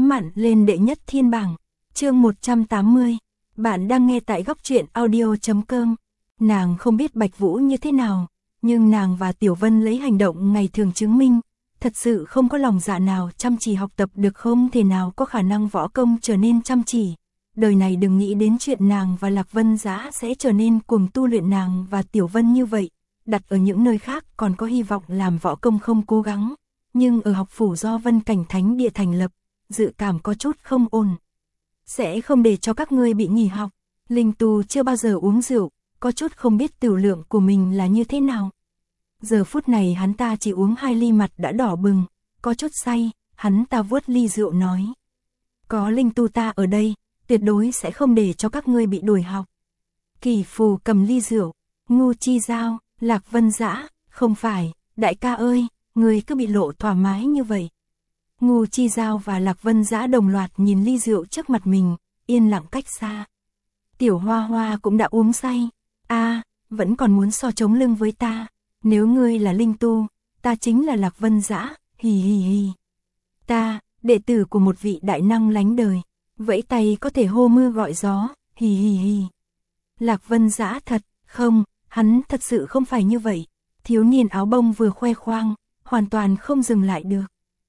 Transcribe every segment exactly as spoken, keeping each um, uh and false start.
chóng mặn lên đệ nhất thiên bảng. Chương một trăm tám mươi. Bạn đang nghe tại góc truyện audio chấm com. Nàng không biết Bạch Vũ như thế nào, nhưng nàng và Tiểu Vân lấy hành động ngày thường chứng minh, thật sự không có lòng dạ nào chăm chỉ học tập được, không thể nào có khả năng võ công trở nên chăm chỉ. Đời này đừng nghĩ đến chuyện nàng và Lạc Vân Giá sẽ trở nên cuồng tu luyện, nàng và Tiểu Vân như vậy, đặt ở những nơi khác còn có hy vọng làm võ công không cố gắng, nhưng ở học phủ do Vân Cảnh Thánh Địa thành lập, dự cảm có chút không ổn. Sẽ không để cho các ngươi bị nghỉ học. Linh Tu chưa bao giờ uống rượu, có chút không biết tiểu lượng của mình là như thế nào. Giờ phút này hắn ta chỉ uống hai ly, mặt đã đỏ bừng, có chút say, hắn ta vuốt ly rượu nói: có Linh Tu ta ở đây, tuyệt đối sẽ không để cho các ngươi bị đuổi học. Kỳ Phù cầm ly rượu, Ngưu Chi Giao, Lạc Vân Dã, không phải, đại ca ơi, người cứ bị lộ thoải mái như vậy. Ngưu Chi Giao và Lạc Vân Dã đồng loạt nhìn ly rượu trước mặt mình, yên lặng cách xa. Tiểu Hoa Hoa cũng đã uống say. A, à, vẫn còn muốn so chống lưng với ta. Nếu ngươi là Linh Tu, ta chính là Lạc Vân Dã, hì hì hì. Ta, đệ tử của một vị đại năng lánh đời, vẫy tay có thể hô mưa gọi gió, hì hì hì. Lạc Vân Dã thật, không, hắn thật sự không phải như vậy. Thiếu niên áo bông vừa khoe khoang, hoàn toàn không dừng lại được.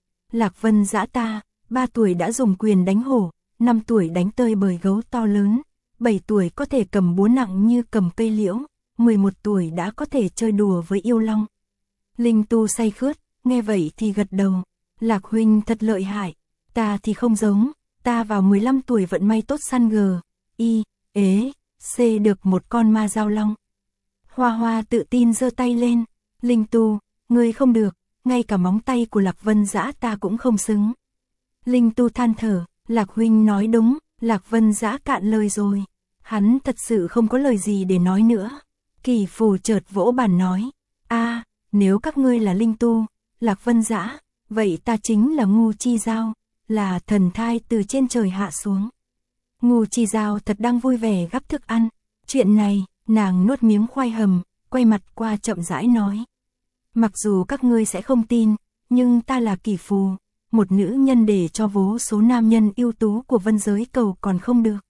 Lạc Vân Dã ta, ba tuổi đã dùng quyền đánh hổ, năm tuổi đánh tơi bời gấu to lớn, bảy tuổi có thể cầm búa nặng như cầm cây liễu, mười một tuổi đã có thể chơi đùa với yêu long. Linh Tu say khướt, nghe vậy thì gật đầu. Lạc huynh thật lợi hại, ta thì không giống, ta vào mười lăm tuổi vận may tốt săn gờ, y, ế, c được một con ma giao long. Hoa Hoa tự tin giơ tay lên. Linh Tu, ngươi không được, ngay cả móng tay của Lạc Vân Dã ta cũng không xứng. Linh Tu than thở, Lạc huynh nói đúng, Lạc Vân Dã cạn lời rồi. Hắn thật sự không có lời gì để nói nữa. Kỳ Phù chợt vỗ bàn nói: a, à, nếu các ngươi là Linh Tu, Lạc Vân Dã, vậy ta chính là Ngưu Chi Giao, là thần thai từ trên trời hạ xuống. Ngưu Chi Giao thật đang vui vẻ gắp thức ăn. Chuyện này, nàng nuốt miếng khoai hầm, quay mặt qua chậm rãi nói: mặc dù các ngươi sẽ không tin, nhưng ta là Kỳ Phù, một nữ nhân để cho vô số nam nhân ưu tú của vân giới cầu còn không được.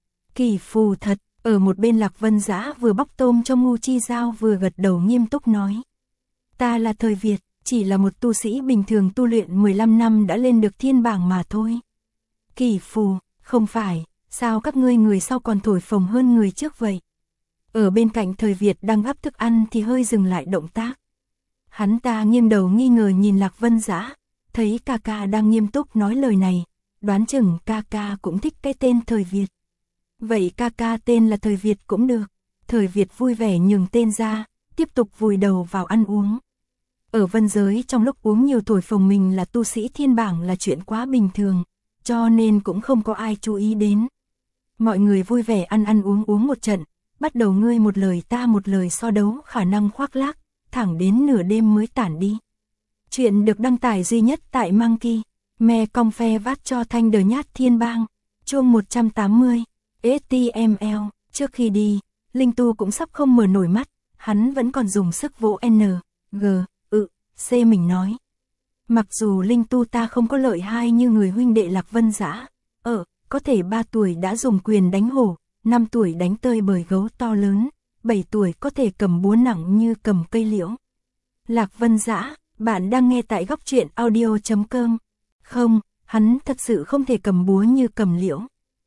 Kỳ Phù thật. Ở một bên Lạc Vân Dã vừa bóc tôm cho Ngưu Chi Giao vừa gật đầu nghiêm túc nói: ta là thời Việt, chỉ là một tu sĩ bình thường tu luyện mười lăm năm đã lên được thiên bảng mà thôi. Kỳ Phù, không phải, sao các ngươi người sau còn thổi phồng hơn người trước vậy? Ở bên cạnh thời Việt đang gắp thức ăn thì hơi dừng lại động tác. Hắn ta nghiêng đầu nghi ngờ nhìn Lạc Vân Dã, thấy ca ca đang nghiêm túc nói lời này, đoán chừng ca ca cũng thích cái tên thời Việt. Vậy ca ca tên là thời Việt cũng được. Thời Việt vui vẻ nhường tên ra, tiếp tục vùi đầu vào ăn uống. Ở vân giới trong lúc uống nhiều thổi phồng mình là tu sĩ thiên bảng là chuyện quá bình thường, cho nên cũng không có ai chú ý đến. Mọi người vui vẻ ăn ăn uống uống một trận, bắt đầu ngươi một lời ta một lời so đấu khả năng khoác lác, thẳng đến nửa đêm mới tản đi. Chuyện được đăng tải duy nhất tại Monkey, me cong phe vát cho thanh đời nhát thiên bang, chương một trăm tám mươi. ét tê em lờ, trước khi đi, Linh Tu cũng sắp không mở nổi mắt, hắn vẫn còn dùng sức vỗ N, G, ự, C mình nói. Mặc dù Linh Tu ta không có lợi hai như người huynh đệ Lạc Vân Dã, ở, có thể ba tuổi đã dùng quyền đánh hổ, năm tuổi đánh tơi bời gấu to lớn, bảy tuổi có thể cầm búa nặng như cầm cây liễu. Lạc Vân Dã, bạn đang nghe tại góc truyện audio chấm com. Không, hắn thật sự không thể cầm búa như cầm liễu.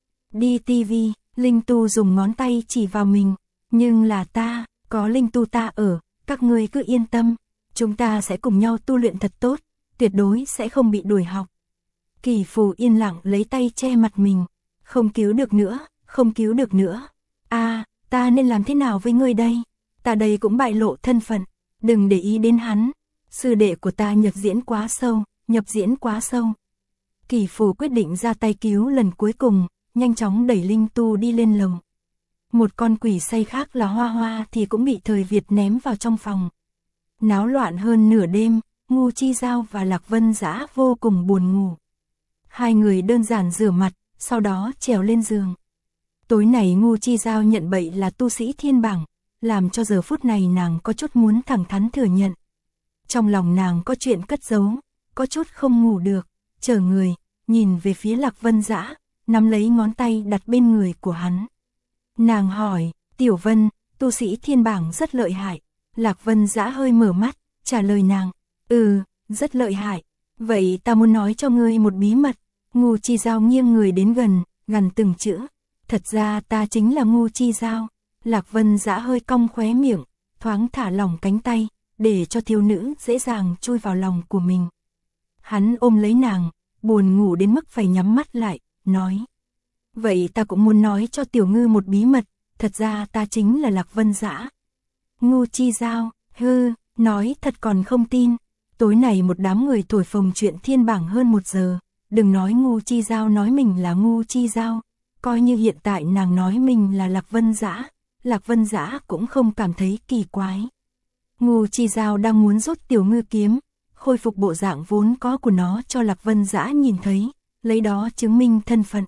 Đi ti vi, Linh Tu dùng ngón tay chỉ vào mình, nhưng là ta, có Linh Tu ta ở, các ngươi cứ yên tâm, chúng ta sẽ cùng nhau tu luyện thật tốt, tuyệt đối sẽ không bị đuổi học. Kỳ Phù yên lặng lấy tay che mặt mình, không cứu được nữa, không cứu được nữa. A, à, ta nên làm thế nào với ngươi đây? Ta đây cũng bại lộ thân phận, đừng để ý đến hắn. Sư đệ của ta nhập diễn quá sâu, nhập diễn quá sâu. Kỳ Phù quyết định ra tay cứu lần cuối cùng, nhanh chóng đẩy Linh Tu đi lên lầu. Một con quỷ say khác là Hoa Hoa thì cũng bị thời Việt ném vào trong phòng. Náo loạn hơn nửa đêm, Ngưu Chi Giao và Lạc Vân Dã vô cùng buồn ngủ. Hai người đơn giản rửa mặt, sau đó trèo lên giường. Tối này Ngưu Chi Giao nhận bậy là tu sĩ thiên bảng, làm cho giờ phút này nàng có chút muốn thẳng thắn thừa nhận. Trong lòng nàng có chuyện cất giấu, có chút không ngủ được, chờ người, nhìn về phía Lạc Vân Dã, nắm lấy ngón tay đặt bên người của hắn. Nàng hỏi, Tiểu Vân, tu sĩ thiên bảng rất lợi hại. Lạc Vân Dã hơi mở mắt, trả lời nàng, ừ, rất lợi hại. Vậy ta muốn nói cho ngươi một bí mật. Ngô Chi Giao nghiêng người đến gần, gần từng chữ. Thật ra ta chính là Ngô Chi Giao. Lạc Vân Dã hơi cong khóe miệng, thoáng thả lỏng cánh tay, để cho thiếu nữ dễ dàng chui vào lòng của mình. Hắn ôm lấy nàng, buồn ngủ đến mức phải nhắm mắt lại, nói. Vậy ta cũng muốn nói cho tiểu ngư một bí mật, thật ra ta chính là Lạc Vân Dã. Ngô Chi Giao, hư, nói thật còn không tin. Tối này một đám người thổi phồng chuyện thiên bảng hơn một giờ, đừng nói Ngô Chi Giao nói mình là Ngô Chi Giao, coi như hiện tại nàng nói mình là Lạc Vân Dã, Lạc Vân Dã cũng không cảm thấy kỳ quái. Ngô Chi Giao đang muốn rút tiểu ngư kiếm, khôi phục bộ dạng vốn có của nó cho Lạc Vân Dã nhìn thấy, lấy đó chứng minh thân phận.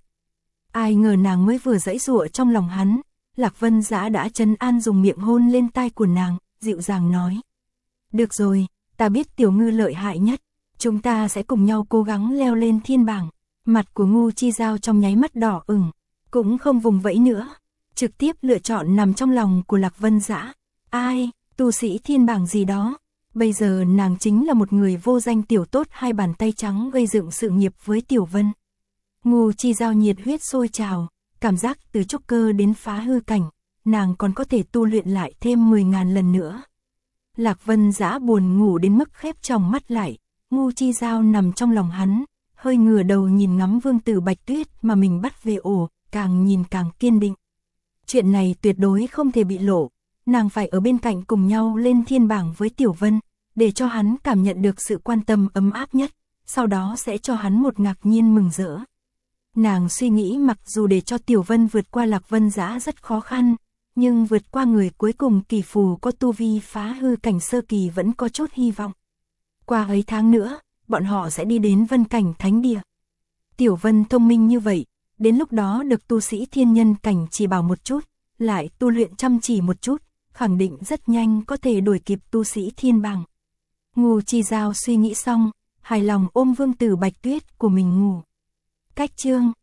Ai ngờ nàng mới vừa giãy giụa trong lòng hắn, Lạc Vân Dã đã trấn an dùng miệng hôn lên tai của nàng, dịu dàng nói. Được rồi, ta biết tiểu ngư lợi hại nhất, chúng ta sẽ cùng nhau cố gắng leo lên thiên bảng. Mặt của Ngô Chi Giao trong nháy mắt đỏ ửng, cũng không vùng vẫy nữa, trực tiếp lựa chọn nằm trong lòng của Lạc Vân Dã. Ai, tu sĩ thiên bảng gì đó, bây giờ nàng chính là một người vô danh tiểu tốt hai bàn tay trắng gây dựng sự nghiệp với Tiểu Vân. Ngô Chi Giao nhiệt huyết sôi trào, cảm giác từ trúc cơ đến phá hư cảnh, nàng còn có thể tu luyện lại thêm mười ngàn lần nữa. Lạc Vân Dã buồn ngủ đến mức khép tròng mắt lại, Ngô Chi Giao nằm trong lòng hắn, hơi ngửa đầu nhìn ngắm vương tử Bạch Tuyết mà mình bắt về ổ, càng nhìn càng kiên định. Chuyện này tuyệt đối không thể bị lộ, nàng phải ở bên cạnh cùng nhau lên thiên bảng với Tiểu Vân, để cho hắn cảm nhận được sự quan tâm ấm áp nhất, sau đó sẽ cho hắn một ngạc nhiên mừng rỡ. Nàng suy nghĩ mặc dù để cho Tiểu Vân vượt qua Lạc Vân Dã rất khó khăn, nhưng vượt qua người cuối cùng kỳ phù có tu vi phá hư cảnh sơ kỳ vẫn có chút hy vọng. Qua ấy tháng nữa, bọn họ sẽ đi đến Vân Cảnh Thánh Địa. Tiểu Vân thông minh như vậy, đến lúc đó được tu sĩ thiên nhân cảnh chỉ bảo một chút, lại tu luyện chăm chỉ một chút, khẳng định rất nhanh có thể đuổi kịp tu sĩ thiên bảng. Ngô Chi Giao suy nghĩ xong, hài lòng ôm vương tử Bạch Tuyết của mình ngủ. Cách chương